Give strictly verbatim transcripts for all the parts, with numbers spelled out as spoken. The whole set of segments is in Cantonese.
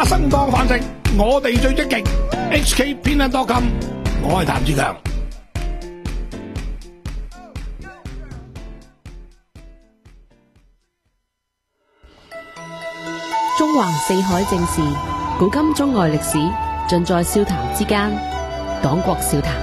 花生當飯食，我哋最積極。H K 偏恩多金，我係譚志強。 中橫四海正事，古今中外歷史，盡在笑談之間。講國笑談。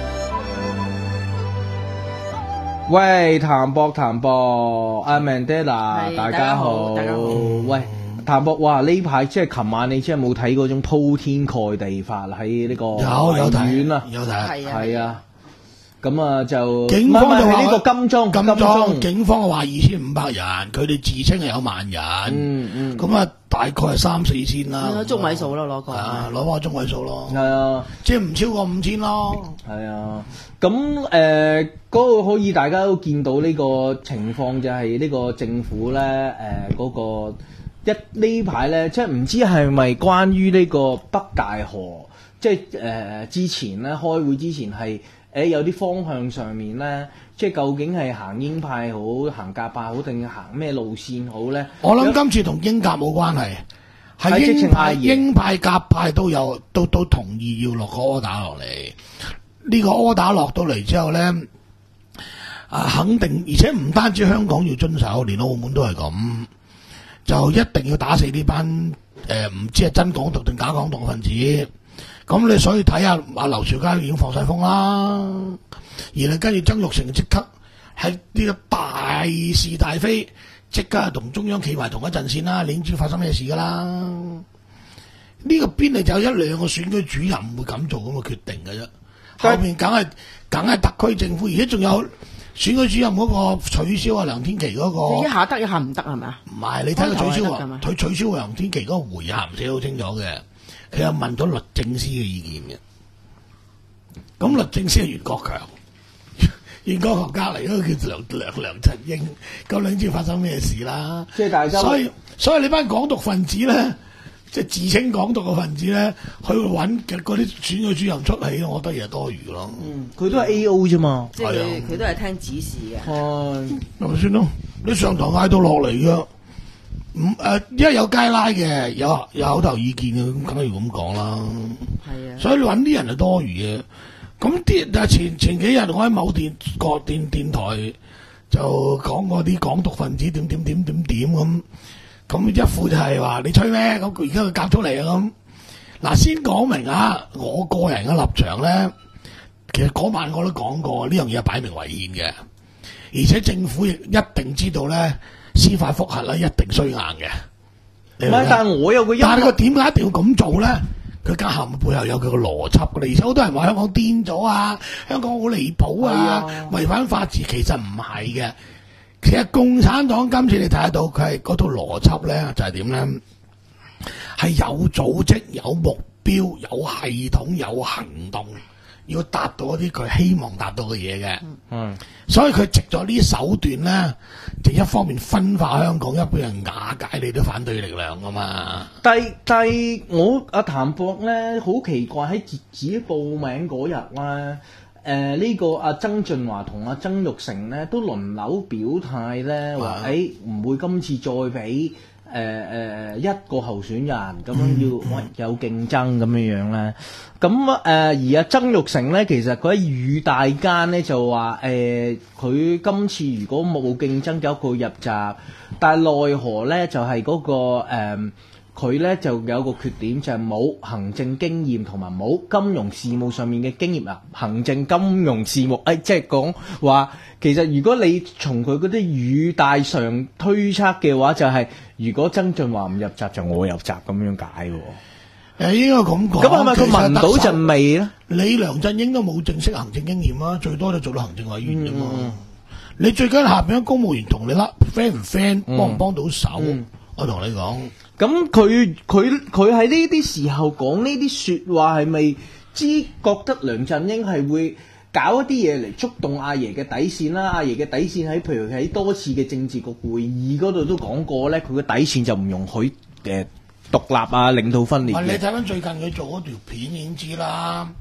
喂，譚博譚博，阿 Mandela，大家好， 大家好。 喂，譚博，哇！呢排即係琴晚，你真係冇睇嗰種鋪天蓋地法喺呢個有有睇啊， 有睇， 係啊。咁啊就警方就話呢個金鐘， 金鐘鐘警方話二千五百人，佢哋自稱係有萬人， 嗯嗯， 咁啊大概係三四千啦， 中位數咯，攞個啊攞翻中位數咯， 係啊， 即係唔超過五千咯， 係啊，咁誒嗰個可以大家都見到呢個情況就係呢個政府咧誒嗰個一呢排咧，即係唔知係咪關於呢個北大河，即係誒、呃、之前咧開會之前係。誒有啲方向上面咧，即係究竟係行鷹派好、行鴿派好，定行咩路線好咧？ 我諗今次同鷹鴿冇關係，係鷹派、鷹派、鴿派都有都都同意要落個 order 落嚟。呢個 order 落到嚟之後咧，啊肯定，而且唔單止香港要遵守，連澳門都係咁，就一定要打死呢班誒唔知係真港獨定假港獨嘅分子。咁你所以睇下阿劉兆佳已經放晒風啦，而你跟住曾鈺成即刻喺呢個大是大非，即刻同中央企埋同一陣線啦，你已經知發生咩事噶啦。呢、這個邊嚟就有一兩個選舉主任會咁做咁嘅決定嘅啫，後面梗係梗係特區政府，而且仲有選舉主任嗰個取消啊梁天琦嗰、那個， 一下得一下唔得係咪啊？ 唔係，你睇佢取消啊，佢取消梁天琦嗰個回函寫好清楚嘅。佢有問咗律政司嘅意見嘅，咁律政司係袁國強，袁國強隔離嗰個叫梁梁梁振英，究竟知發生咩事啦？ 即係大家， 所以所以你班港獨分子咧，即係自稱港獨嘅分子咧，去揾嘅嗰啲選舉主任出氣，我覺得亦係多餘咯。 嗯，佢都係 A O 啫嘛， 即係佢佢都係聽指示嘅。 係咪先咯？你上堂嗌到落嚟嘅。唔誒，因為有街拉嘅，有有口頭意見嘅，咁梗係要咁講啦。係啊，所以你揾啲人係多餘嘅。咁啲但係前前幾日我喺某電個電電台就講過啲港獨分子點點點點點咁，咁一副就係話你吹咩？咁而家佢夾出嚟啊咁。嗱，先講明啊，我個人嘅立場咧，其實嗰晚我都講過，呢樣嘢係擺明違憲嘅，而且政府亦一定知道咧。司法覆核咧一定衰硬嘅， 唔係，但係我有個， 但係佢點解一定要咁做咧？佢家下背後有佢個邏輯嘅，而且好多人話香港癲咗啊，香港好離譜啊，違反法治，其實唔係嘅。其實共產黨今次你睇得到佢係嗰套邏輯咧，就係點咧？係有組織、有目標、有系統、有行動。要達到一啲佢希望達到嘅嘢嘅，嗯，所以佢藉咗呢啲手段咧，就一方面分化香港，一方面瓦解你啲反對力量噶嘛。 但係但係我阿譚博咧好奇怪，喺截止報名嗰日咧，誒、呃、呢、這個阿曾俊華同阿曾鈺成咧都輪流表態咧，話誒唔會今次再俾。誒誒、呃、一個候選人咁樣要喂有競爭咁樣樣咧，咁誒、呃、而阿曾鈺成咧，其實佢喺語大間咧就話誒佢今次如果冇競爭，有佢入閘，但係奈何咧就係、是、嗰、那個誒佢咧就有個缺點，就係、是、冇行政經驗同埋冇金融事務上面嘅經驗啊！行政金融事務誒，即係講話其實如果你從佢嗰啲語帶上推測嘅話，就係、是、如果曾俊華唔入閘，就我入閘咁樣解喎。 誒應該咁講。咁係咪佢聞到陣味咧？你梁振英都冇正式行政經驗啊，最多就做到行政委員啫嘛。嗯、你最緊下邊嘅公務員同你啦 friend 唔 friend，幫唔幫到手？嗯、我同你講。咁佢佢佢喺呢啲時候講呢啲説話，係咪知覺得梁振英係會搞一啲嘢嚟觸動阿爺嘅底線啦？阿爺嘅底線喺譬如喺多次嘅政治局會議嗰度都講過咧，佢嘅底線就唔容許誒獨立啊、領導分裂嘅。 你睇翻最近佢做嗰條片已經知啦，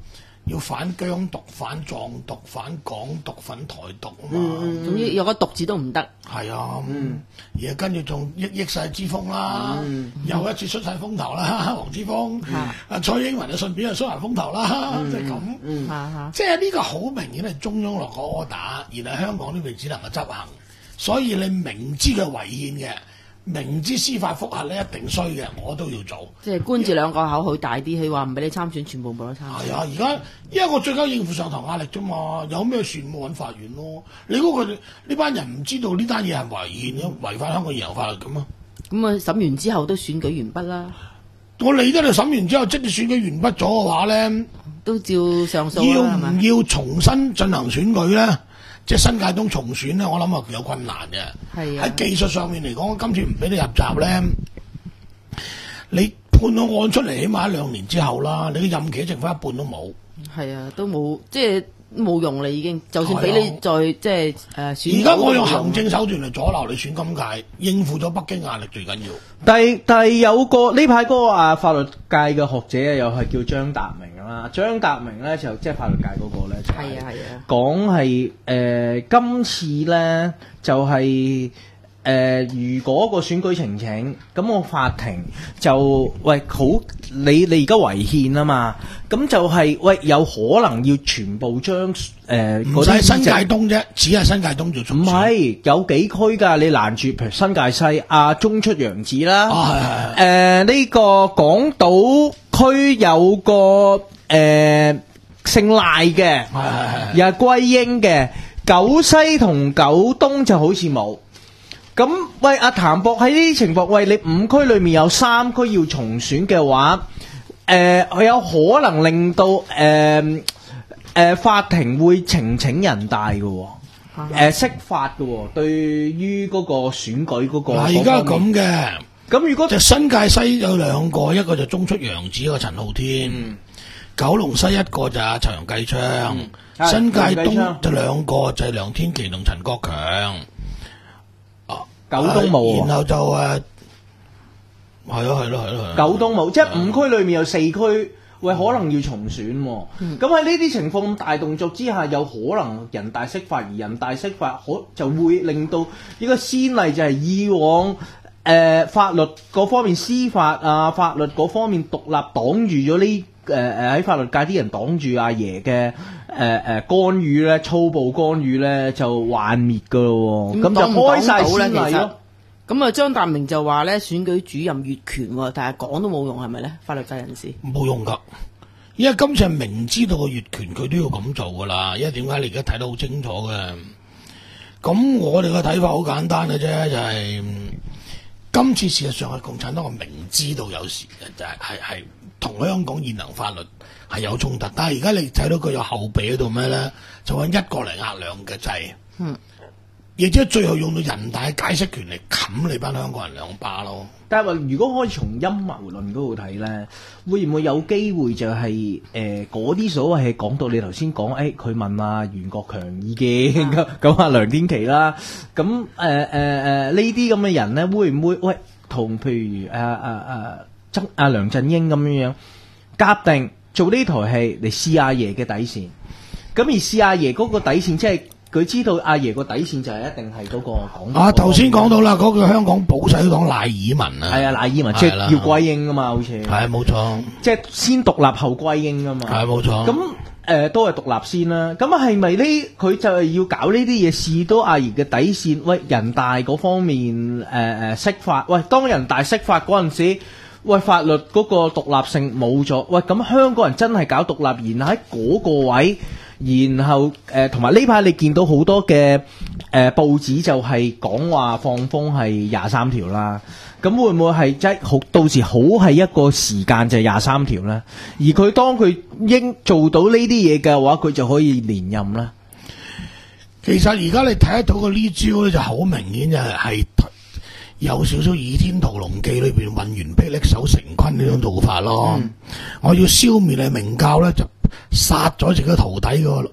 要反疆獨、反藏獨、反港獨、反台獨啊嘛。 嗯，總之有個獨字都唔得。 係啊，嗯，而家跟住仲益益晒之鋒啦，嗯、又一次出晒風頭啦，黃之鋒，啊、嗯、蔡英文就順便就出埋風頭啦，即係咁，嗯、即係呢個好明顯係中央落個 order，然後香港呢邊只能夠執行，所以你明知佢違憲嘅。明知司法覆核咧一定衰嘅，我都要做。 即係官字兩個口，好大啲，佢話唔俾你參選，全部冇得參選。 係啊，而家因為我最緊應付上頭壓力啫嘛，有咩事冇揾法院咯。你估佢呢班人唔知道呢單嘢係違憲嘅，違反香港現行法律咁啊？ 咁啊，審完之後都選舉完畢啦。 我理得你審完之後，即係選舉完畢咗嘅話咧， 都照上訴啦，係嘛？ 要唔要重新進行選舉咧？即係新界東重選咧，我諗啊有困難嘅。係啊，喺技術上面嚟講，今次唔俾你入閘咧，你判到案出嚟，起碼一兩年之後啦，你嘅任期剩翻一半都冇。係啊，都冇即係冇用啦，已經。就算俾你再、啊、即係誒、呃、選， 而家我用行政手段嚟阻撓你選今屆，應付咗北京壓力最緊要。 但係但係有個呢排嗰個啊法律界嘅學者又係叫張達明。張達明咧就即係法律界嗰個咧，就係、係啊、講係誒今次咧就係、係、誒、呃、如果個選舉呈請，咁個法庭就喂好你你而家違憲啊嘛，咁就係、係、喂有可能要全部將誒唔使新界東啫，只係新界東做重選。唔係有幾區㗎？你攔住譬如新界西啊，中出楊子啦，誒呢、呃呢個港島區有個。誒、呃，姓賴嘅，又係歸英嘅，九西同九東就好似冇。咁喂，阿譚博喺呢啲情況，喂你五區裏面有三區要重選嘅話，誒、呃，佢有可能令到誒誒、呃呃、法庭會呈請人大嘅，誒、呃、釋法嘅，對於嗰個選舉嗰個。 嗱，而家咁嘅， 咁如果就新界西有兩個，一個就中出楊子，一個陳浩天。嗯九龍西一個就係陳楊繼昌，嗯、新界東就兩個就係梁天琦同陳國強。啊， 九東冇、 啊，然後就誒，係咯係咯係咯， 九東冇，即係五區裏面有四區，喂，可能要重選。咁喺呢啲情況咁大動作之下，有可能人大釋法，而人大釋法可就會令到呢個先例就係以往。誒、呃、法律嗰方面司法啊，法律嗰方面獨立擋住咗呢誒誒喺法律界啲人擋住阿爺嘅誒誒干預咧，粗暴干預咧就幻滅噶咯喎，咁、嗯、就開晒先例咯。 咁啊，張達明就話咧選舉主任越權喎，但係講都冇用係咪咧？法律界人士冇用㗎，因為今次係明知道個越權佢都要咁做㗎啦。因為點解你而家睇得好清楚嘅？咁我哋嘅睇法好簡單嘅啫，就係、是。今次事實上係共產黨，我明知道有時就係係係同香港現行法律係有衝突，但係而家你睇到佢有後備喺度咩咧？就揾一個嚟壓兩個掣，嗯，亦即係最後用到人大嘅解釋權嚟冚你班香港人兩巴咯。 但係話如果可以從陰謀論嗰度睇咧，會唔會有機會就係誒嗰啲所謂係講到你頭先講，誒佢問阿袁國強意見咁咁阿梁天琦啦，咁誒誒誒呢啲咁嘅人咧，會唔會喂同譬如誒誒誒曾阿梁振英咁樣樣夾定做呢台戲嚟試阿爺嘅底線？咁而試阿爺嗰個底線即係。佢知道阿爺個底線就係一定係嗰個港。啊， 頭先講到啦，嗰、那個香港保守黨賴爾文啊。 係啊，賴爾文即係要歸英啊嘛，好似。 係冇錯。 即係先獨立後歸英啊嘛。 係冇錯。 咁誒、呃、都係獨立先啦。咁係咪呢？佢就係要搞呢啲嘢試到阿爺嘅底線？喂，人大嗰方面誒誒釋法。喂，當人大釋法嗰陣時，喂法律嗰個獨立性冇咗。喂，咁香港人真係搞獨立，然後喺嗰個位。然後誒同埋呢排你見到好多嘅誒、呃、報紙就係講話放風係廿三條啦，咁會唔會係即係好到時好係一個時間就係廿三條咧？而佢當佢應做到呢啲嘢嘅話，佢就可以連任啦。 其實而家你睇得到個呢招咧，就好明顯就係係有少少《倚天屠龍記》裏邊混完霹靂手成昆呢種做法咯。嗯、我要消滅你明教咧就。殺咗自己徒弟個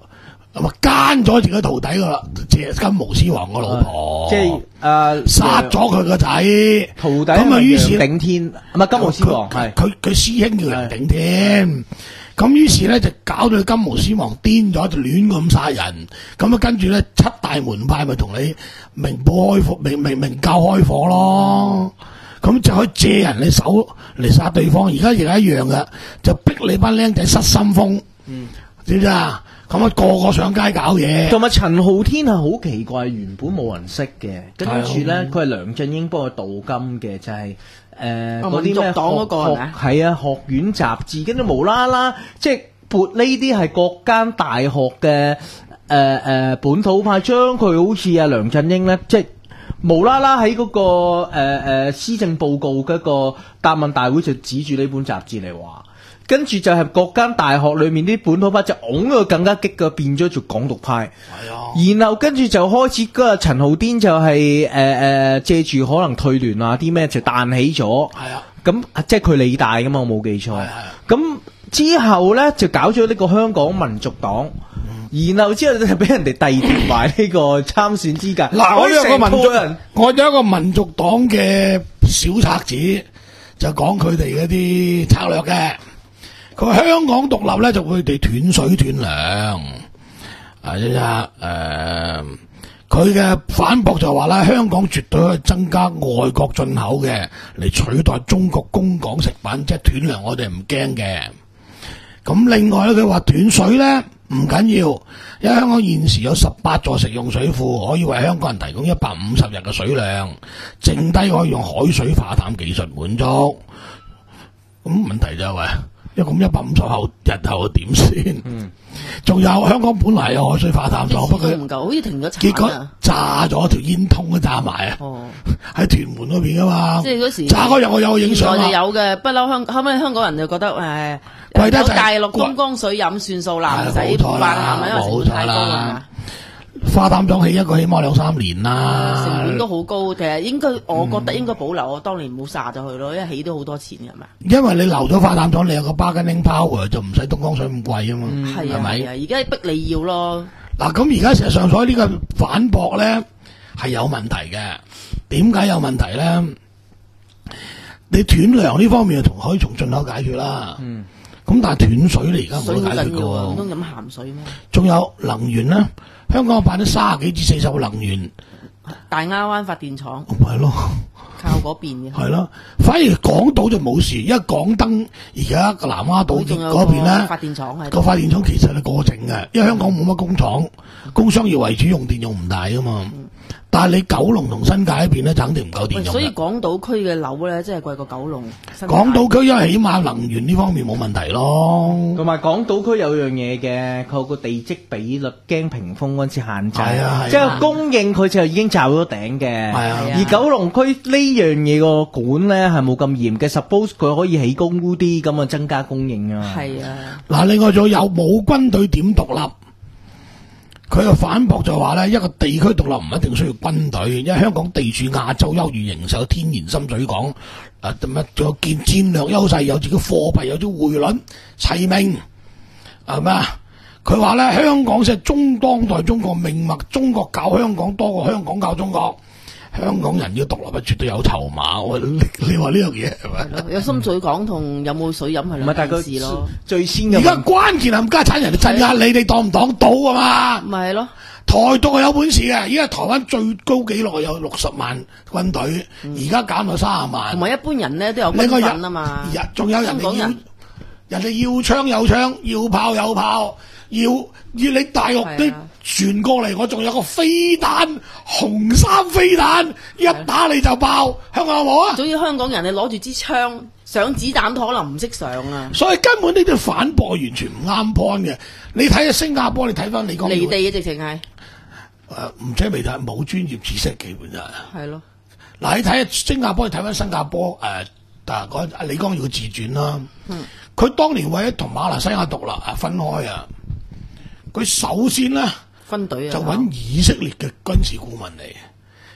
咁啊奸咗自己徒弟個即金毛獅王個老婆， 即係誒殺咗佢個仔徒弟。 咁啊，於是楊頂天唔係金毛獅王，係佢佢師兄叫楊頂天。咁於是咧就搞到金毛獅王癲咗，就亂咁殺人。咁啊跟住咧七大門派咪同你明報開火，明明明教開火咯。咁就可以借人嘅手嚟殺對方。而家亦係一樣嘅，就逼你班僆仔失心瘋。嗯，知唔知啊？咁啊，個個上街搞嘢。 同埋陳浩天係好奇怪，原本冇人識嘅，跟住咧佢係梁振英幫佢鍍金嘅，就係誒嗰啲咩學學係啊學院雜誌，跟住無啦啦即係撥呢啲係各間大學嘅誒誒本土派，將佢好似阿梁振英咧，即係無啦啦喺嗰個誒誒施政報告嗰個答問大會就指住呢本雜誌嚟話。跟住就係各間大學裏面啲本土派就拱佢更加激嘅，變咗做港獨派。係啊，然後跟住就開始嗰個陳浩天就係誒誒借住可能退聯啊啲咩就彈起咗。係啊，咁即係佢理大噶嘛，我冇記錯。係係。咁之後咧就搞咗呢個香港民族黨，嗯、然後之後就俾人哋遞奪埋呢個參選資格。 嗱，我有個民族人，我有一個民族黨嘅小冊子，就講佢哋嗰啲策略嘅。佢話香港獨立咧就會哋斷水斷糧，啊即係誒，佢嘅反駁就話啦，香港絕對可以增加外國進口嘅嚟取代中國供港食品，即係斷糧我哋唔驚嘅。咁另外咧，佢話斷水咧唔緊要，因為香港現時有十八座食用水庫，可以為香港人提供一百五十日嘅水量，剩低可以用海水化淡技術滿足。咁問題就係話。一咁一百五十後日後點先？嗯，仲有香港本來有海水化淡廠，不過唔夠，好似停咗產， 結果炸咗條煙通都炸埋啊！哦，喺屯門嗰邊噶嘛，即係嗰時炸嗰日我有影相啊， 就有嘅，不嬲香後尾香港人就覺得誒，貴得大陸觀光水飲算數啦，唔使化淡，因為成本太高啊。 化淡廠起一個起碼兩三年啦， 成本都好高。其實應該，我覺得應該保留。我當年冇殺咗佢咯，因為起都好多錢嘅嘛。 因為你留咗化淡廠，你有個 bargaining power 就唔使東江水咁貴啊嘛。 係啊係啊，而家逼你要咯。 嗱咁而家事實上所以呢個反駁咧係有問題嘅。點解有問題咧？你斷糧呢方面同可以從進口解決啦。嗯。咁但係斷水你而家冇得解決嘅喎。 唔通飲鹹水咩？ 仲有能源咧。香港派咗三十幾至四十個能源， 大亞灣發電廠， 係咯， 靠嗰邊嘅， 係咯。反而港島就冇事，因為港燈而家個南丫島嗰邊咧， 發電廠係個發電廠其實係過剩嘅，因為香港冇乜工廠，工商業為主，用電用唔大噶嘛。嗯、但係你九龍同新界嗰邊咧，就肯定唔夠電用。 所以港島區嘅樓咧，真係貴過九龍。 港島區因為起碼能源呢方面冇問題咯。 同埋港島區有樣嘢嘅，佢有個地積比率驚屏風嗰陣時限制， 啊、 即係供應佢就已經罩咗頂嘅。 係啊， 而九龍區呢樣嘢個管咧係冇咁嚴嘅 ，suppose 佢可以起高啲咁啊，增加供應啊。 係啊。嗱， 另外仲有冇軍隊點獨立？佢又反駁就話咧，一個地區獨立唔一定需要軍隊，因為香港地處亞洲優越形勢，有天然深水港，啊乜仲有建戰略優勢，有自己貨幣，有啲匯率齊名，係咪啊？佢話咧，香港先係中當代中國命脈，中國搞香港多過香港搞中國。香港人要獨立係絕對有籌碼，我你你話呢樣嘢係咪？ 有深水港同有冇水飲係兩件事咯。 最先嘅而家關鍵係家產人哋鎮壓你，哋擋唔擋到啊嘛？ 咪係咯。 台獨係有本事嘅，而家台灣最高紀錄有六十萬軍隊，而家減到三十萬。 同埋一般人咧都有軍訓啊嘛。 仲有人哋要人哋要槍有槍，要炮有炮。要要你大陸啲傳過嚟，我仲有個飛彈，紅衫飛彈，一打你就爆。香港有冇啊？ 總之香港人你攞住支槍上子彈都可能唔識上啊！ 所以根本呢啲反駁完全唔啱 point 嘅。你睇下新加坡，你睇翻李光耀離地嘅直情係誒，唔使未睇，冇專業知識基本就係係咯。 嗱，你睇下新加坡，你睇翻新加坡誒，嗱嗰阿李光耀嘅自傳啦。嗯，佢當年為咗同馬來西亞獨立啊分開啊。佢首先咧， 分隊啊， 就揾以色列嘅軍事顧問嚟，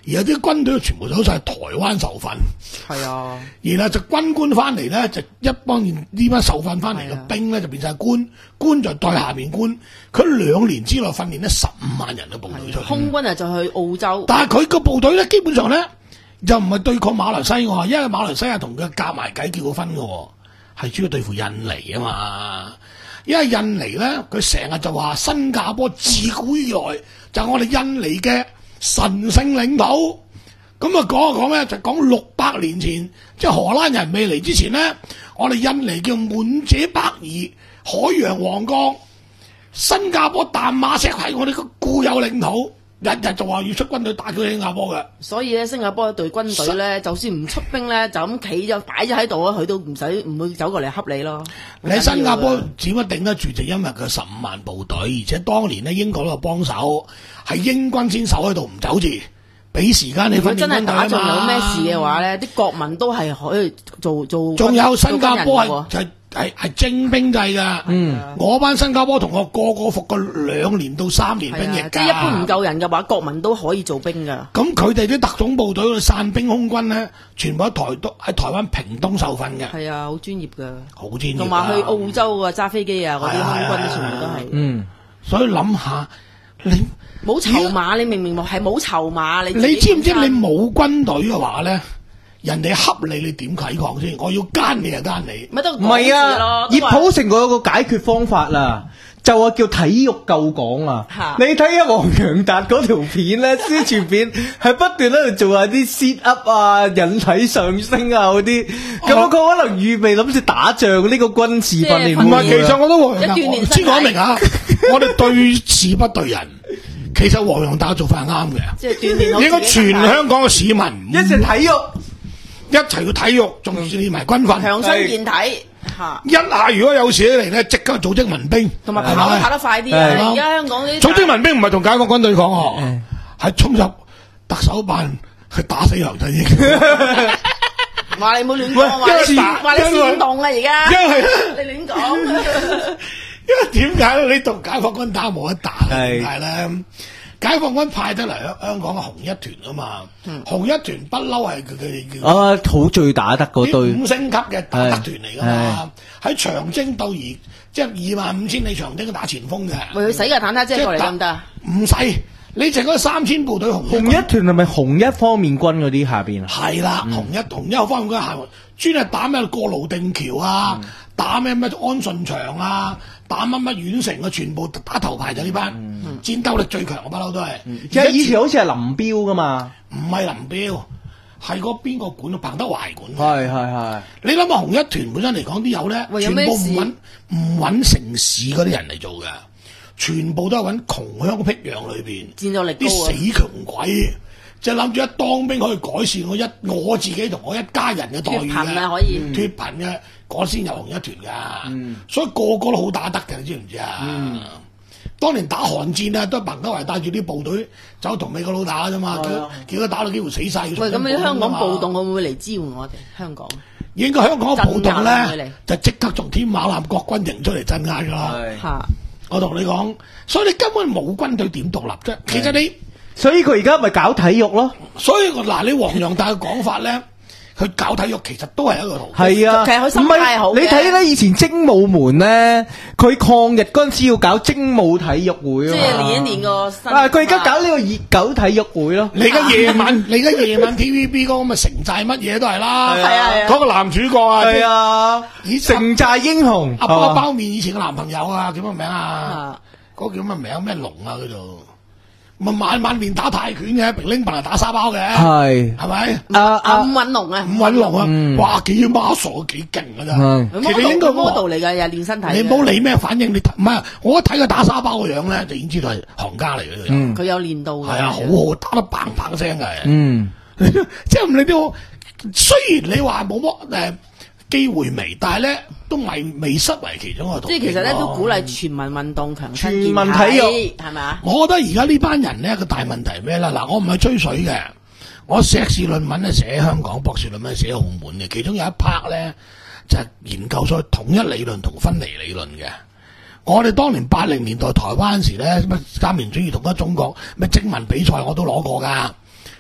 而有啲軍隊全部走晒台灣受訓。 係啊， 然後就軍官翻嚟咧，就一幫呢班受訓翻嚟嘅兵咧就變晒官，官就代下面官。佢兩年之內訓練咧十五萬人嘅部隊出嚟。 空軍啊就去澳洲， 但係佢個部隊咧基本上咧就唔係對抗馬來西亞，因為馬來西亞同佢夾埋計結過婚嘅，係主要對付印尼啊嘛。因為印尼咧，佢成日就話新加坡自古以來就係我哋印尼嘅神聖領土。咁啊講一講咧，就講六百年前，即係荷蘭人未嚟之前咧，我哋印尼叫滿者北夷海洋王國，新加坡淡馬錫係我哋個固有領土。日日就話要出軍隊打佢新加坡嘅， 所以咧新加坡一隊軍隊咧，就算唔出兵咧，就咁企咗擺咗喺度啊，佢都唔使唔會走過嚟恰你咯。 你喺新加坡點解頂得住？就因為佢十五萬部隊，而且當年咧英國都有幫手，係英軍先守喺度唔走住，俾時間你訓練軍隊啊嘛。如果真係打仗有咩事嘅話咧，啲國民都係可以做做。仲有新加坡係係係係徵兵制㗎。嗯，我班新加坡同學個個服過兩年到三年兵役㗎。即係一般唔夠人嘅話，國民都可以做兵㗎。咁佢哋啲特種部隊嘅散兵空軍咧，全部喺台都喺台灣屏東受訓嘅。係啊，好專業㗎。好專業。同埋去澳洲啊，揸飛機啊，嗰啲空軍全部都係。嗯，所以諗下你冇籌碼，你明明係冇籌碼，你你知唔知你冇軍隊嘅話咧？人哋恰你，你點抵抗先？我要奸你就奸你，咪都唔係啊！葉普成佢有個解決方法啦，就話叫體育救港啊！你睇下黃洋達嗰條片咧，宣傳片係不斷喺度做下啲 sit up 啊、引體上升啊嗰啲，咁佢可能預備諗住打仗呢個軍事訓練。唔係，其實我都黃洋達，先講明啊！我哋對事不對人。其實黃洋達做法係啱嘅，即係鍛鍊。應該全香港嘅市民一齊體育。一齊去體育，仲練埋軍訓，強身健體嚇。一下如果有事嚟咧，即刻組織民兵，同埋跑跑得快啲啊！而家香港啲組織民兵唔係同解放軍對抗喎，係衝入特首辦去打死梁振英。話你冇亂講，話你話你煽動啊！而家因為你亂講，因為點解咧？你同解放軍打冇得打，點解咧？解放軍派得嚟香港嘅紅一團啊嘛，嗯、紅一團不嬲係佢哋叫啊，好最打得嗰隊五星級嘅打得團嚟噶嘛，喺長征到而即係二萬五千里長征打前鋒嘅，喂佢使架坦克車過嚟得唔得？唔使，你淨嗰三千部隊紅一紅一團係咪紅一方面軍嗰啲下邊啊？係啦，嗯、紅一紅一方面軍下專係打咩過盧定橋啊，嗯、打咩咩安順祥啊。打乜乜縣城啊，全部打頭排就呢班，嗯、戰鬥力最強嘅不嬲都係。其實以前好似係林彪噶嘛，唔係林彪，係個邊個管啊？彭德懷管。係係係。你諗下紅一團本身嚟講啲友咧，全部唔揾唔揾城市嗰啲人嚟做嘅，全部都係揾窮鄉僻壤裏邊，戰鬥力高啊！啲死窮鬼，即係諗住一當兵可以改善我一我自己同我一家人嘅待遇嘅，脫貧啊可以脫貧嘅。嗰先有紅一團㗎，嗯、所以個個都好打得嘅，你知唔知啊？嗯、當年打韓戰啊，都係彭德懷帶住啲部隊走同美國佬打啫嘛，叫叫佢打到幾乎死晒。喂，咁你香港暴動會唔會嚟支援我哋香港？應該香港嘅暴動咧，就即刻從天馬南國軍營出嚟鎮壓㗎啦。係，我同你講，所以你根本冇軍隊點獨立啫。其實你，所以佢而家咪搞體育咯。所以嗱，你黃洋達嘅講法咧。佢搞體育其實都係一個途徑，係啊，其實佢心態好嘅。你睇咧，以前精武門咧，佢抗日嗰陣時要搞精武體育會啊，即係練一練個身。啊，佢而家搞呢個熱狗體育會咯。你而家夜晚，你而家夜晚 T V B 嗰個咁嘅城寨乜嘢都係啦，係啊係啊。嗰個男主角啊，係啊，城寨英雄。阿包包面以前嘅男朋友啊，叫乜名啊？嗰個叫乜名？咩龍啊？叫做。咪晚晚練打泰拳嘅，平拎棒嚟打沙包嘅，係係咪？阿阿伍允龍啊，伍允龍啊，哇幾孖傻幾勁噶咋？其實應該 model 嚟噶，又練身體。你唔好理咩反應，你唔係我一睇佢打沙包個樣咧，就已經知道係行家嚟嘅。佢有練到嘅。係啊，好好打得砰砰聲嘅。嗯，即係唔理啲，雖然你話冇乜誒機會微，但係咧都未未失為其中一個途徑。即係其實咧都鼓勵全民運動、強身健體，全民體育係咪啊？我覺得而家呢班人咧個大問題係咩啦？嗱，我唔係吹水嘅，我碩士論文咧寫香港，博士論文寫澳門嘅，其中有一 part 咧就係、是、研究所謂統一理論同分離理論嘅。我哋當年八零年代台灣時咧，乜三民主義統一中國，咩徵文比賽我都攞過㗎。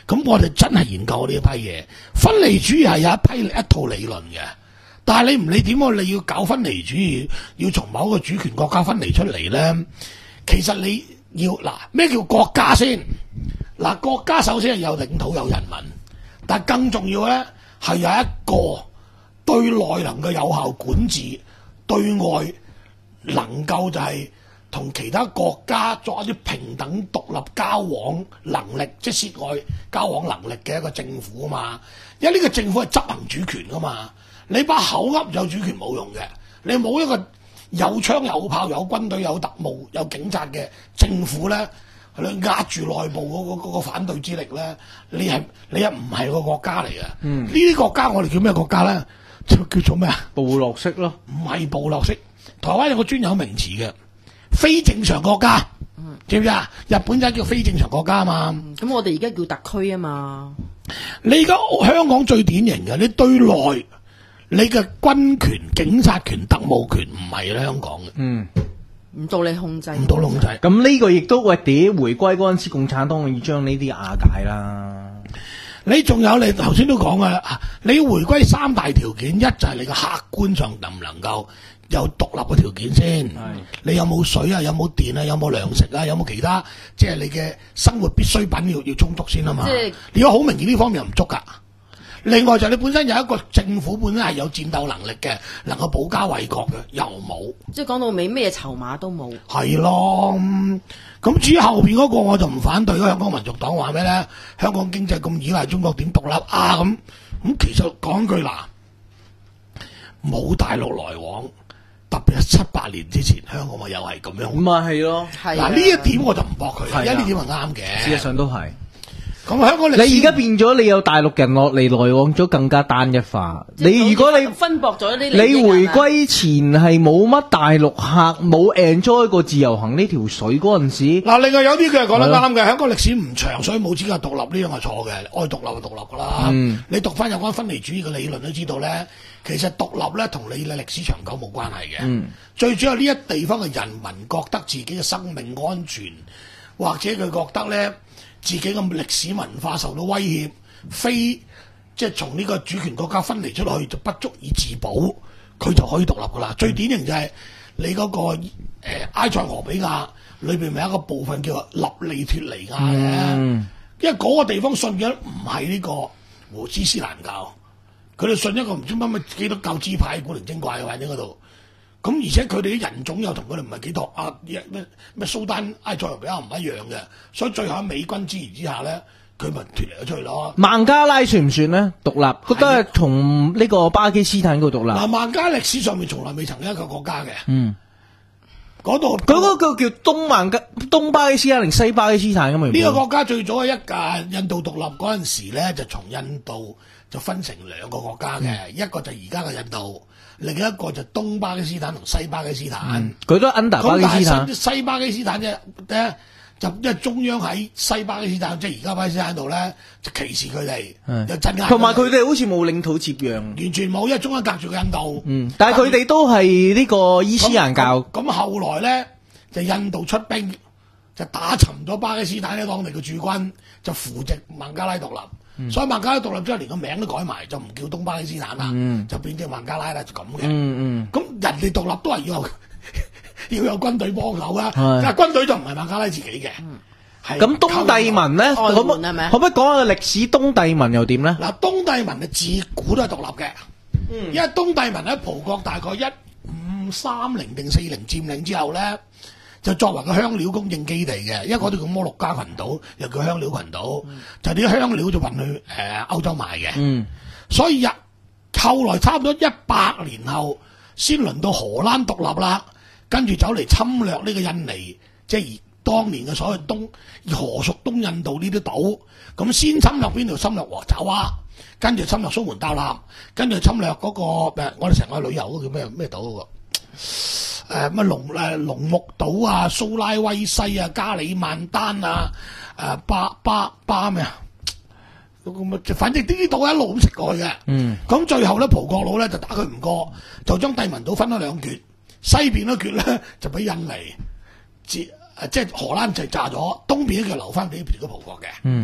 咁我哋真係研究呢一批嘢。分離主義係有一批一套理論嘅，但係你唔理點喎，你要搞分離主義，要從某一個主權國家分離出嚟咧，其實你要嗱咩叫國家先？嗱，國家首先係有領土有人民，但係更重要咧係有一個對內能夠有效管治，對外能夠就係同其他國家作一啲平等獨立交往能力，即係涉外交往能力嘅一個政府啊嘛。因為呢個政府係執行主權噶嘛，你把口噏有主權冇用嘅，你冇一個有槍有炮有軍隊有特務有警察嘅政府咧，你壓住內部嗰個嗰個反對之力咧，你係你係唔係個國家嚟嘅？嗯，呢啲國家我哋叫咩國家咧？就叫做咩啊？ 部落式咯， 唔係部落式。台灣有個專有名詞嘅非正常國家，嗯、知唔知啊？日本仔叫非正常國家啊嘛。 咁、嗯、我哋而家叫特區啊嘛。 你而家香港最典型嘅，你對內你嘅軍權、警察權、特務權唔係香港嘅。嗯。 唔到你控制， 唔到控制。 咁呢個亦都喂啲回歸嗰陣時，共產黨要將呢啲瓦解啦。 你仲有你頭先都講嘅啦，你回歸三大條件，一就係你嘅客觀上能唔能夠有獨立嘅條件先。你有冇水啊？有冇電啊？有冇糧食啊？有冇其他即係你嘅生活必需品要要充足先啊嘛？ 即係如果好明顯呢方面又唔足㗎。另外就係你本身有一個政府本身係有戰鬥能力嘅，能夠保家衛國嘅，又冇。 即係講到尾咩籌碼都冇。 係咯，咁至於後邊嗰個我就唔反對。香港民族黨話咩咧？香港經濟咁依賴中國，點獨立啊？咁咁其實講句嗱，冇大陸來往，特別係七八年之前，香港咪又係咁樣。 咁咪係咯， 嗱呢一點我就唔駁佢，因為呢點係啱嘅。 事實上都係。 咁香港你而家變咗，你有大陸人落嚟來往咗更加單一化。你如果你分薄咗啲， 你回歸前係冇乜大陸客，冇 enjoy 過自由行呢條水嗰陣時。 嗱，另外有啲佢係講得啱嘅，香港歷史唔長，所以冇資格獨立，呢樣係錯嘅。愛獨立就獨立噶啦。嗯、你讀翻有關分離主義嘅理論都知道咧，其實獨立咧同你嘅歷史長久冇關係嘅。嗯、最主要呢一地方嘅人民覺得自己嘅生命安全，或者佢覺得咧。自己嘅歷史文化受到威脅，非即係從呢個主權國家分離出去就不足以自保，佢就可以獨立噶啦。嗯、最典型就係你嗰、那個誒、呃、埃塞俄比亞裏邊咪有一個部分叫做立利脱尼亞嘅，嗯、因為嗰個地方信嘅唔係呢個胡斯斯蘭教，佢哋信一個唔知乜乜基督教支派古靈精怪嘅喺嗰度。咁而且佢哋啲人種又同佢哋唔係幾妥啊！咩咩蘇丹埃塞俄比亞唔一樣嘅，所以最後喺美軍支持之下咧，佢咪脱離咗出去咯。 孟加拉算唔算咧？獨立，覺得係從呢個巴基斯坦嗰度獨立。 嗱，孟加拉歷史上面從來未曾有一個國家嘅。嗯，嗰度嗰個叫叫東孟加東巴基斯坦定西巴基斯坦咁啊？ 呢個國家最早係一屆印度獨立嗰陣時咧，就從印度就分成兩個國家嘅，嗯、一個就而家嘅印度。另一個就東巴基斯坦同西巴基斯坦， 佢、嗯、都 under 巴基斯坦。 西巴基斯坦啫，咧就因為中央喺西巴基斯坦，即係而家巴基斯坦度咧，就歧視佢哋， 嗯、 又鎮壓。 同埋佢哋好似冇領土接壤， 完全冇，因為中央隔住個印度。 嗯，但係佢哋都係呢個伊斯蘭教。 咁後來咧，就印度出兵，就打沉咗巴基斯坦喺當地嘅駐軍，就扶植孟加拉獨立。嗯、所以孟加拉獨立之後，連個名都改埋，就唔叫東巴基斯坦啦，嗯、就變咗孟加拉啦，就咁嘅。咁、嗯嗯、人哋獨立都係要有要有軍隊幫手噶，但係軍隊就唔係孟加拉自己嘅。咁、 嗯、東帝汶咧，可唔可可唔可以講下歷史？東帝汶又點咧？ 嗱，東帝汶嘅自古都係獨立嘅，嗯、因為東帝汶喺葡國大概一五三零定四零佔領之後咧。就作為個香料供應基地嘅，因為嗰度叫摩洛加群島，又叫香料群島，嗯、就啲香料就運去誒歐洲賣嘅。嗯，所以日後來差唔多一百年後，先輪到荷蘭獨立啦，跟住走嚟侵略呢個印尼，即係當年嘅所謂東荷屬東印度呢啲島。咁先侵略邊度？侵略和爪哇，跟住侵略蘇門答臘，跟住侵略嗰、那個誒，我哋成個旅遊嗰個叫咩咩島嗰個？誒乜龍誒龍目島啊、蘇拉威西啊、加里曼丹啊、誒、呃、巴巴巴咩啊？咁反正呢啲島一路咁食過去嘅。嗯。咁最後咧，葡國佬咧就打佢唔過，就將帝汶島分咗兩橛，西邊嗰橛咧就俾印尼，接誒即係荷蘭就炸咗，東邊咧就留翻俾嗰葡國嘅。嗯。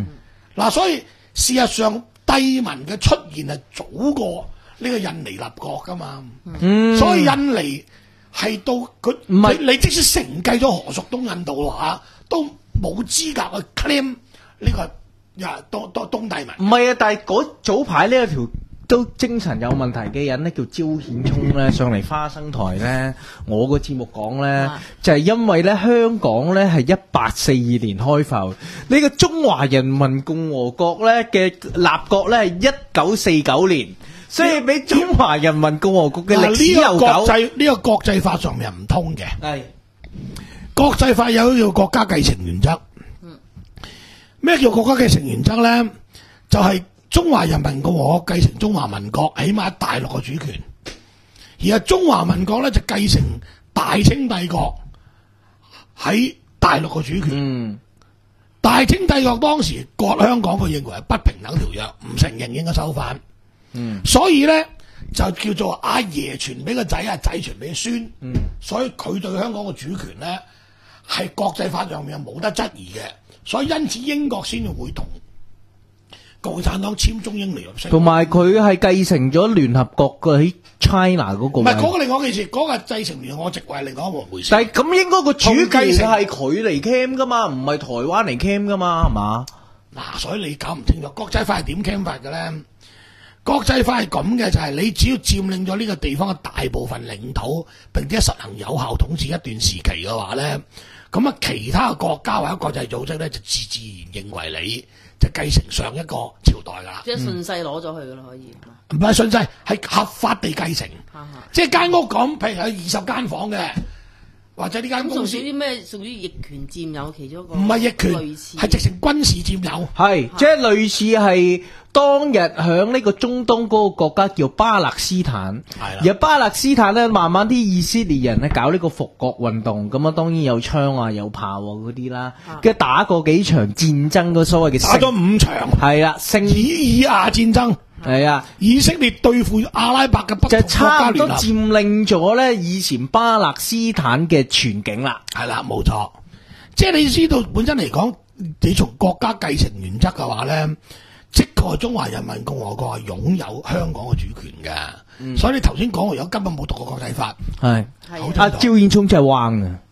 嗱，所以事實上帝文嘅出現係早過呢個印尼立國噶嘛， 嗯， 所以印尼係到佢唔係你你即使承繼咗荷屬東印度話，都冇資格去 claim 呢個呀東東東帝文。 唔係啊，但係嗰早排呢一條都精神有問題嘅人咧，叫焦顯聰咧，上嚟花生台咧，我個節目講咧， 啊就係因為咧香港咧係一八四二年開埠，呢個中華人民共和國咧嘅立國咧係一九四九年，所以比中華人民共和國嘅歷史悠呢個國久。 際呢個國際法上面唔通嘅， 係國際法有叫國家繼承原則。咩叫國家繼承原則咧？就係、中華人民共和國繼承中華民國，起碼喺大陸嘅主權，而係中華民國咧就繼承大清帝國喺大陸嘅主權。 嗯大清帝國當時割香港，佢認為係不平等條約，唔承認應該收翻。 嗯所以咧就叫做阿爺傳俾個仔，阿仔傳俾孫。 嗯所以佢對香港嘅主權咧係國際法上面係冇得質疑嘅。所以因此英國先至會同共產黨簽中英聯合聲明。 同埋佢係繼承咗聯合國嘅喺 China 嗰個位。 唔係嗰個另外一件事，嗰、個繼承聯合國席位係另外一回事。 但係咁應該個主同繼承繼係佢嚟 cam 噶嘛，唔係台灣嚟 cam 噶嘛，係嘛？ 嗱，所以你搞唔清楚國際法係點 cam 法嘅咧？國際法係咁嘅，就係、你只要佔領咗呢個地方嘅大部分領土，並且實行有效統治一段時期嘅話咧，咁啊其他嘅國家或者國際組織咧就自自然認為你就繼承上一個朝代㗎啦。 即係順勢攞咗佢噶啦，可以。 唔係順勢，係合法地繼承。 哈哈即係間屋咁，譬如有二十間房嘅，或者呢間咁屬公司唔於啲咩？屬於逆權佔有其中一個？ 係逆權， 類似係直情軍事佔有。 係即係類似係當日響呢個中東嗰個國家叫巴勒斯坦， 係啦而巴勒斯坦咧慢慢啲以色列人咧搞呢個復國運動，咁啊當然有槍啊有炮啊嗰啲啦，跟住打過幾場戰爭嗰所謂嘅打咗五場， 係啦勝以以亞戰爭， 係啊。 以色列對付阿拉伯嘅不同就國差唔多家聯合。 佔領咗咧以前巴勒斯坦嘅全境啦。 係啦，冇錯。即係你知道本身嚟講，你從國家繼承原則嘅話咧，即係中華人民共和國係擁有香港嘅主權嘅。 嗯所以你頭先講嘅有根本冇讀過國際法。 係係好阿焦燕聰真係彎啊！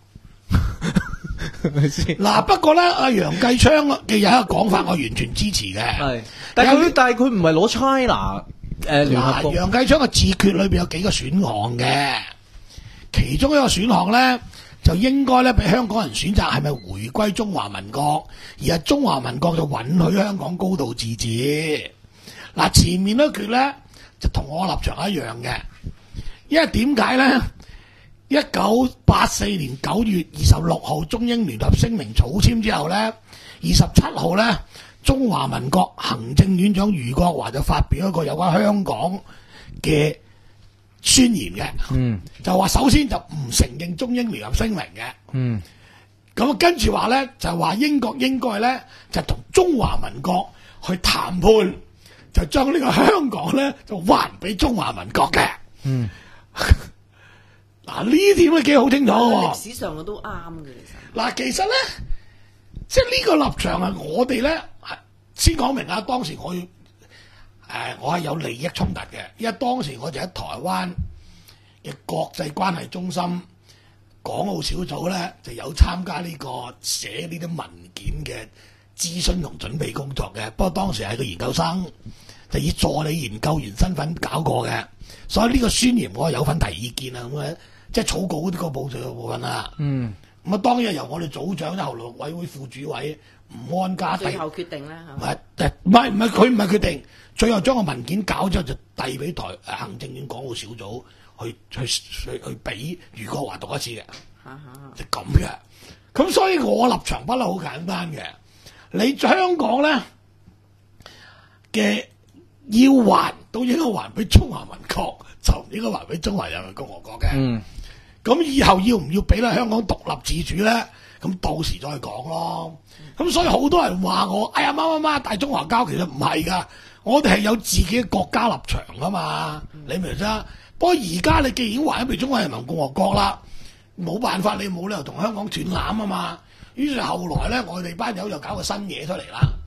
嗱，不過咧，阿楊繼昌嘅有一個講法，我完全支持嘅。 係，但係佢但係佢唔係攞 China 誒聯合嗱， 國。 楊繼昌嘅自決裏邊有幾個選項嘅，其中一個選項咧就應該咧俾香港人選擇係咪回歸中華民國，而係中華民國就允許香港高度自治。嗱，前面嗰決咧就同我立場一樣嘅，因為點解咧？一九八四年九月二十六號中英聯合聲明草簽之後咧，二十七號咧，中華民國行政院長俞國華就發表一個有關香港嘅宣言嘅， 嗯就話首先就唔承認中英聯合聲明嘅， 嗯咁跟住話咧就話英國應該咧就同中華民國去談判，就將呢個香港咧就還俾中華民國嘅。 嗯。 嗱，呢點都幾好清楚喎。 歷史上我都啱嘅，其實。 嗱，其實咧，即係呢個立場係我哋咧，係先講明啊。當時我要誒、呃，我係有利益衝突嘅，因為當時我就喺台灣嘅國際關係中心港澳小組咧，就有參加呢個寫呢啲文件嘅諮詢同準備工作嘅。不過當時係個研究生，就以助理研究員身份搞過嘅，所以呢個宣言我係有份提意見啊咁嘅。即係草稿嗰啲個部分嘅部分啦。 嗯， 咁啊當然由我哋組長、後來委員會副主委吳安家最遞， 後決定咧唔係唔係唔係佢唔係決定，最後將個文件搞之後就遞俾台誒行政院港澳小組去去去去俾俞國華讀一次嘅， 嚇嚇就咁嘅。咁所以我立場不嬲好簡單嘅，你香港咧嘅要還都應該還俾中華民國，就唔應該還俾中華人民共和國嘅。 嗯。 咁以後要唔要俾咧香港獨立自主咧？咁到時再講咯。咁所以好多人話我，哎呀媽媽媽大中華膠，其實唔係噶，我哋係有自己嘅國家立場噶嘛。你明唔明啊？不過而家你既然還咗俾中華人民共和國啦，冇辦法，你冇理由同香港斷纜啊嘛。於是後來咧，我哋班友就搞個新嘢出嚟啦，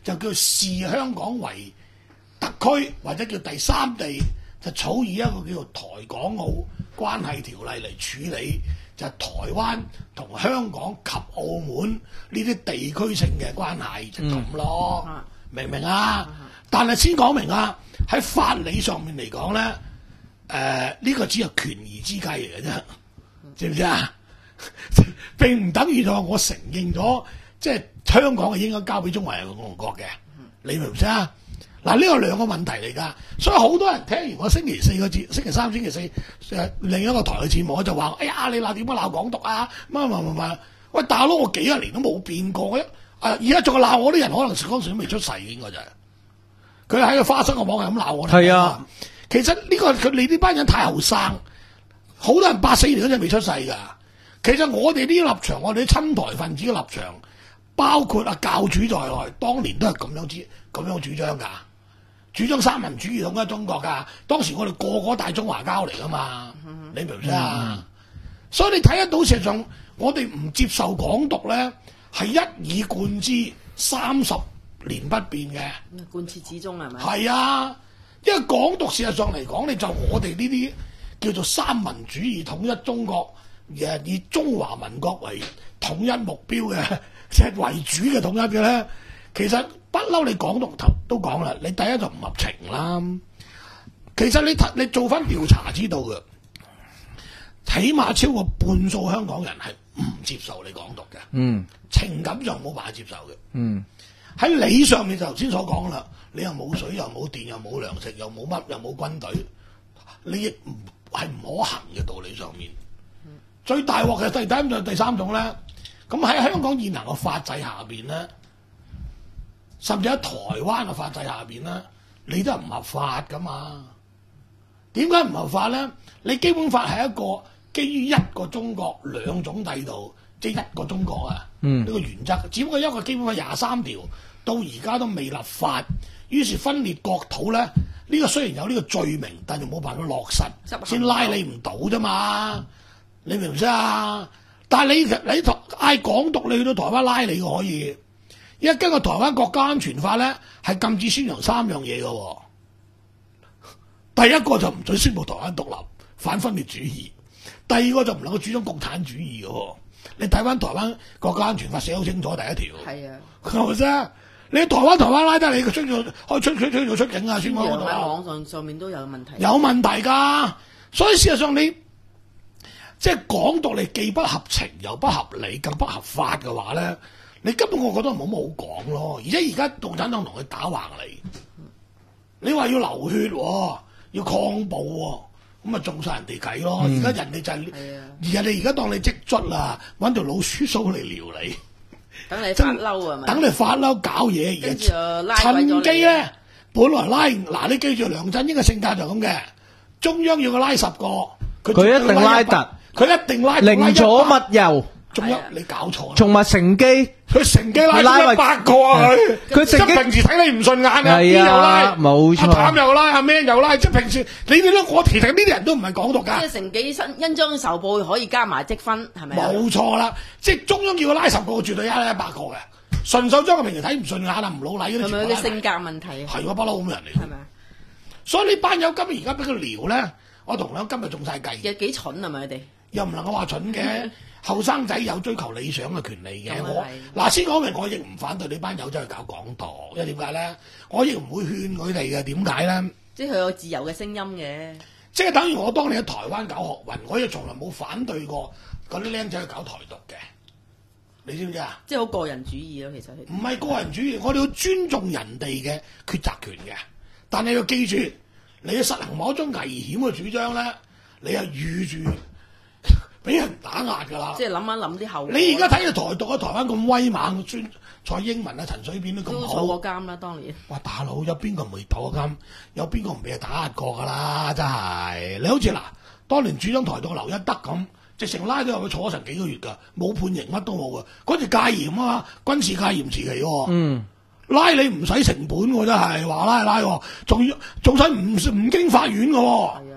就叫視香港為特區或者叫第三地，就草擬一個叫做台港澳關係條例嚟處理，就係台灣同香港及澳門呢啲地區性嘅關係就咁咯，嗯、明唔明啊？嗯、但係先講明啊，喺法理上面嚟講咧，誒、呃、呢、呢個只係權宜之計嚟嘅啫，知唔知啊？並唔等於就話我承認咗，即係香港係應該交俾中華人民共和國嘅，你明唔明啊？嗱，呢個兩個問題嚟㗎，所以好多人聽完我星期四個節，星期三、星期四誒、呃、另一個台嘅節目，我就話：哎呀，你鬧點解鬧港獨啊？乜乜乜乜？喂，大佬，我幾廿年都冇變過嘅，啊，而家仲鬧我啲人，可能嗰陣時都未出世嘅，應該就係佢喺個花生個網係咁鬧我。係啊，其實呢、呢個佢你呢班人太後生，好多人八四年嗰陣未出世㗎。其實我哋呢啲立場，我哋啲親台分子嘅立場，包括阿教主在內，當年都係咁樣之咁樣主張㗎。主張三民主義統一中國㗎，當時我哋個個大中華膠嚟㗎嘛，嗯、你明唔明啊？嗯、所以你睇得到，事實上我哋唔接受港獨咧，係一以貫之三十年不變嘅。 貫徹始終係咪？係啊，因為港獨事實上嚟講，你就我哋呢啲叫做三民主義統一中國，誒以中華民國為統一目標嘅，即係為主嘅統一嘅咧，其實。不嬲，你港獨頭都講啦，你第一就唔合情啦。其實你你做翻調查知道嘅，起碼超過半數香港人係唔接受你港獨嘅。嗯，情感上冇辦法接受嘅。嗯，喺理上面就頭先所講啦，你又冇水又冇電又冇糧食又冇乜又冇軍隊，你亦唔係唔可行嘅道理上面。嗯、最大鑊嘅第第三種第三種咧，咁喺香港現行嘅法制下邊咧。甚至喺台灣嘅法制下邊咧，你都係唔合法噶嘛？點解唔合法咧？你基本法係一個基於一個中國兩種制度，即係一個中國啊！呢、嗯、個原則，只不過一個基本法廿三條到而家都未立法，於是分裂國土咧，呢、呢個雖然有呢個罪名，但係冇辦法落實，先拉你唔到啫嘛？你明唔明啊？但係你你嗌港獨，你去到台灣拉你可以。因為根據台灣國家安全法咧，係禁止宣揚三樣嘢嘅、哦。第一個就唔准宣佈台灣獨立、反分裂主義；第二個就唔能夠主張共產主義嘅、哦。你睇翻台灣國家安全法寫好清楚第一條。係啊，係咪先？你喺台灣台灣拉得你，佢出咗可以出出出出出境啊！宣揚喺網上上面都有問題。有問題㗎，所以事實上你即係港獨，你既不合情又不合理，更不合法嘅話咧。你根本我覺得冇乜好講咯，而且而家共產黨同佢打橫嚟，你話要流血、哦，要抗暴喎、哦，咁咪中晒人哋計咯。而家、嗯、人哋就係、是，啊、而人哋而家當你積卒啦，揾條老鼠鬚嚟撩你， 等你發嬲啊嘛， 等你發嬲搞嘢，而趁機咧，本來拉嗱你記住梁振英嘅性格就咁嘅，中央要佢拉十個，佢一定拉突， 佢一定拉寧左勿右。 仲有你搞錯， 仲話乘機，佢乘機拉咗一百個啊！佢佢即係平時睇你唔順眼啊，邊又拉，冇錯，阿譚又拉，阿咩又拉，即係平時你哋都我其實呢啲人都唔係港獨㗎。 即係乘機恩恩將仇報可以加埋積分，係咪？ 冇錯啦，即係中央叫佢拉十個，絕對拉一百個嘅。順手將個平時睇唔順眼啊，唔老禮嗰啲。係咪佢性格問題？係我不嬲咁嘅人嚟。係咪？所以呢班友今日而家俾佢撩咧，我同你今日中晒計。 有幾蠢係咪佢哋？ 又唔能夠話蠢嘅。後生仔有追求理想嘅權利嘅，我嗱先講明，我亦唔反對你班友走去搞港獨，因為點解咧？我亦唔會勸佢哋嘅，點解咧？ 即係佢有自由嘅聲音嘅， 即係等於我當年喺台灣搞學運，我亦從來冇反對過嗰啲僆仔去搞台獨嘅，你知唔知啊？ 即係好個人主義咯，其實唔係個人主義，我哋要尊重人哋嘅抉擇權嘅，但係要記住，你要實行某一種危險嘅主張咧，你係預住。俾人打壓㗎啦！ 即係諗一諗啲後果。 你而家睇到台獨喺台灣咁威猛，孫蔡英文啊、陳水扁都咁好。 都坐過監啦，當年。 哇！大佬有邊個唔會坐過監？有邊個唔俾人打壓過㗎啦？真係你好似嗱，當年主張台獨劉一德咁，直情拉咗入去坐成幾個月㗎，冇判刑乜都冇㗎。嗰時戒嚴啊嘛，軍事戒嚴時期喎。嗯。拉你唔使成本喎，真係話拉拉喎，仲要仲使唔唔經法院㗎喎。係啊。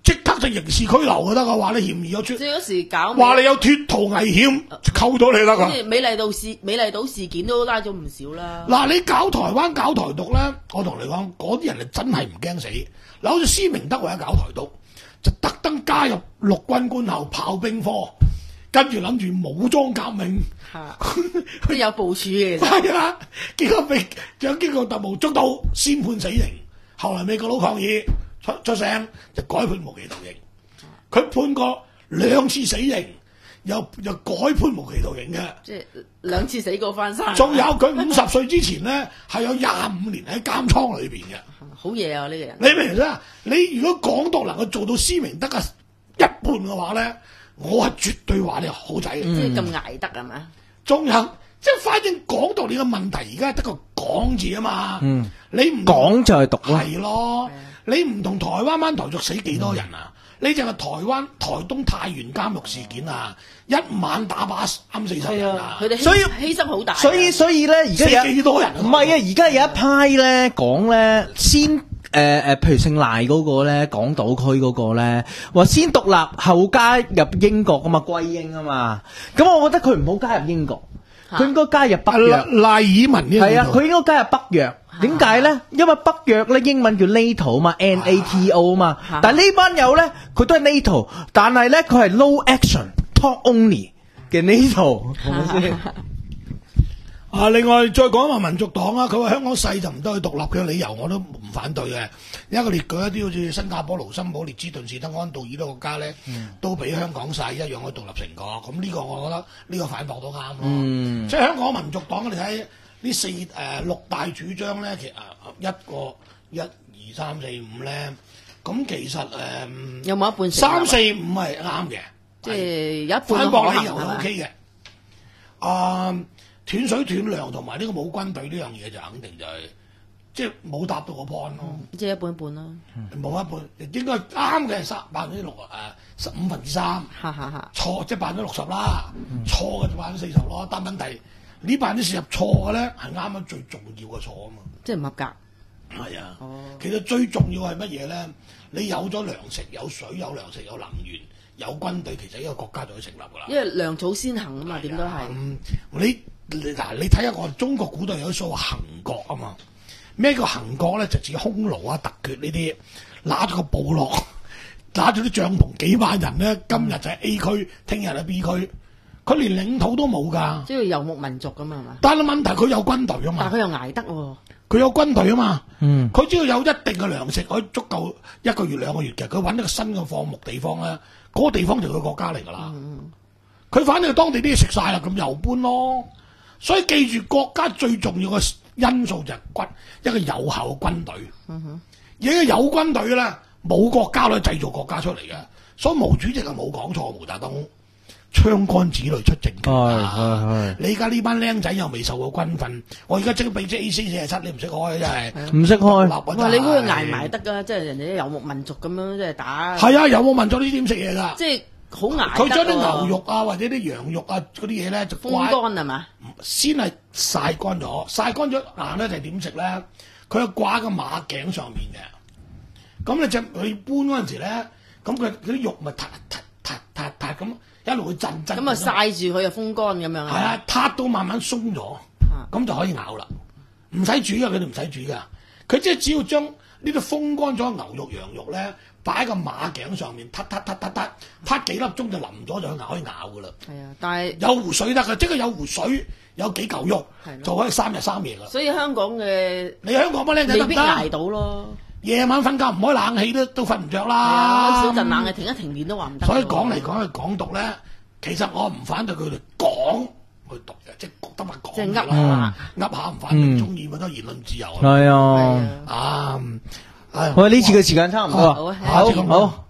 即刻就刑事拘留就得噶，話你嫌疑有出， 即係嗰時搞話你有脫逃危險，扣咗你得噶。 好似美麗島事美麗島事件都拉咗唔少啦。 嗱，你搞台灣搞台獨咧，我同你講，嗰啲人係真係唔驚死。嗱，好似施明德為咗搞台獨，就特登加入陸軍官校炮兵科，跟住諗住武裝革命， 都有部署嘅。 係啊，結果被蔣經國特務捉到，先判死刑。後來美國佬抗議出出聲，就改判無期徒刑。佢判過兩次死刑，又又改判無期徒刑嘅。 即係兩次死過翻生。 仲有佢五十歲之前咧，係有廿五年喺監倉裏邊嘅。 好嘢啊！呢、這個人。 你明唔明啊？你如果港獨能夠做到施明德嘅一半嘅話咧，我係絕對話你係好仔嘅。 即係咁捱得係嘛？ 仲有即係反正港獨你個問題而家得個講字啊嘛。 嗯， 你唔講就係獨咯。 係咯，你唔同台灣灣台族死幾多人啊？嗯、你淨係台灣台東太原監獄事件啊，一晚打靶三四十人啊， 佢哋所以犧牲好大。 所以所以咧，而家有幾多人？ 唔係啊，而家有一派咧講咧，先誒誒、呃，譬如姓賴嗰個咧，港島區嗰個咧，話先獨立後加入英國啊嘛，歸英啊嘛。咁我覺得佢唔好加入英國，佢應該加入北約。 賴爾文呢？ 係啊，佢應該加入北約。點解咧？因為北約咧英文叫 NATO 啊嘛 ，N A T O 啊嘛。啊但係呢班友咧，佢都係 NATO，但係咧佢係 low action talk only 嘅 NATO，係咪先？ 啊！另外再講埋民族黨啊，佢話香港細就唔得去獨立嘅理由，我都唔反對嘅。一個列舉一啲好似新加坡、盧森堡、列支頓、士德、安道爾多國家咧，嗯、都比香港細一樣可以獨立成國。咁呢個我覺得呢個反駁都啱咯。嗯、即係香港民族黨，你睇呢四誒、呃、六大主張咧，其實一個一二三四五咧，咁其實誒、呃、 有冇一半三四五係啱嘅， 即係有一半反駁理由係係 OK 嘅。啊！斷水斷糧同埋呢個冇軍隊呢樣嘢就肯定就係、是、即係冇答到個 point 咯、 嗯，即係一半一半啦。 冇、嗯、一半應該啱嘅係三百分之六誒十五分之三， 哈哈哈。 錯即係百分之六十啦，嗯、錯嘅就百分之四十咯。但問題呢百分之四十錯嘅咧係啱啱最重要嘅錯啊嘛， 即係唔合格。 係啊， 哦、 其實最重要係乜嘢咧？你有咗糧食、有水、有糧食、有能源、有軍隊，其實呢個國家就可以成立㗎啦。 因為糧草先行啊嘛，點都係。 你嗱，你睇下我中國古代有啲所謂行國啊嘛，咩叫行國咧？就指匈奴啊、突厥呢啲，揦住個部落，揦住啲帳篷幾萬人咧，今日就係 A 區，聽日係 B 區，佢連領土都冇㗎。即係遊牧民族咁啊嘛。但係問題佢有軍隊啊嘛。但係佢又捱得喎。佢有軍隊啊嘛。嗯。佢只要有一定嘅糧食，可以足夠一個月兩個月嘅，佢揾一個新嘅放牧地方咧，嗰、嗰個地方就係佢國家嚟㗎啦。嗯。佢反正當地啲嘢食晒啦，咁又搬咯。所以記住，國家最重要嘅因素就係軍一個有效嘅軍隊。嗯哼，而家有軍隊咧，冇國家都係製造國家出嚟嘅。所以毛主席係冇講錯，毛澤東槍桿子裏出政權啊！你而家呢班僆仔又未受過軍訓，我而家即刻俾隻 A C 四十七，你唔識開真係唔識開。 哇！你嗰個捱埋得㗎，即係人哋啲遊牧民族咁樣即係打。係啊，遊牧民族呢啲點食嘢㗎？ 即係。好捱佢將啲牛肉啊，或者啲羊肉啊嗰啲嘢咧，就風乾係嘛？ 先係曬乾咗，曬乾咗硬咧就係點食咧？佢係掛喺個馬頸上面嘅。咁你隻佢搬嗰陣時咧，咁佢嗰啲肉咪撻撻撻撻撻咁一路會震震。 咁啊曬住佢就風乾咁樣啊？ 係啊，撻到慢慢鬆咗，咁就可以咬啦。唔使煮啊，佢哋唔使煮噶。佢即係只要將呢啲風乾咗牛肉、羊肉咧。擺喺個馬頸上面，撻撻撻撻撻，撻幾粒鐘就腍咗，就可以咬噶啦。係啊，但係有湖水得㗎，即係有湖水，有幾嚿肉，就可以三日三夜噶。所以香港嘅你香港乜僆仔未必捱到咯。夜晚瞓覺唔開冷氣都都瞓唔着啦。開少陣冷氣停一停電都話唔得。所以講嚟講去港獨咧，其實我唔反對佢哋講去讀嘅，即係覺得咪講。即係噏下，噏下唔反對，中意咪得言論自由。係啊，啊。喂，呢次嘅時間差唔多啦，好，好。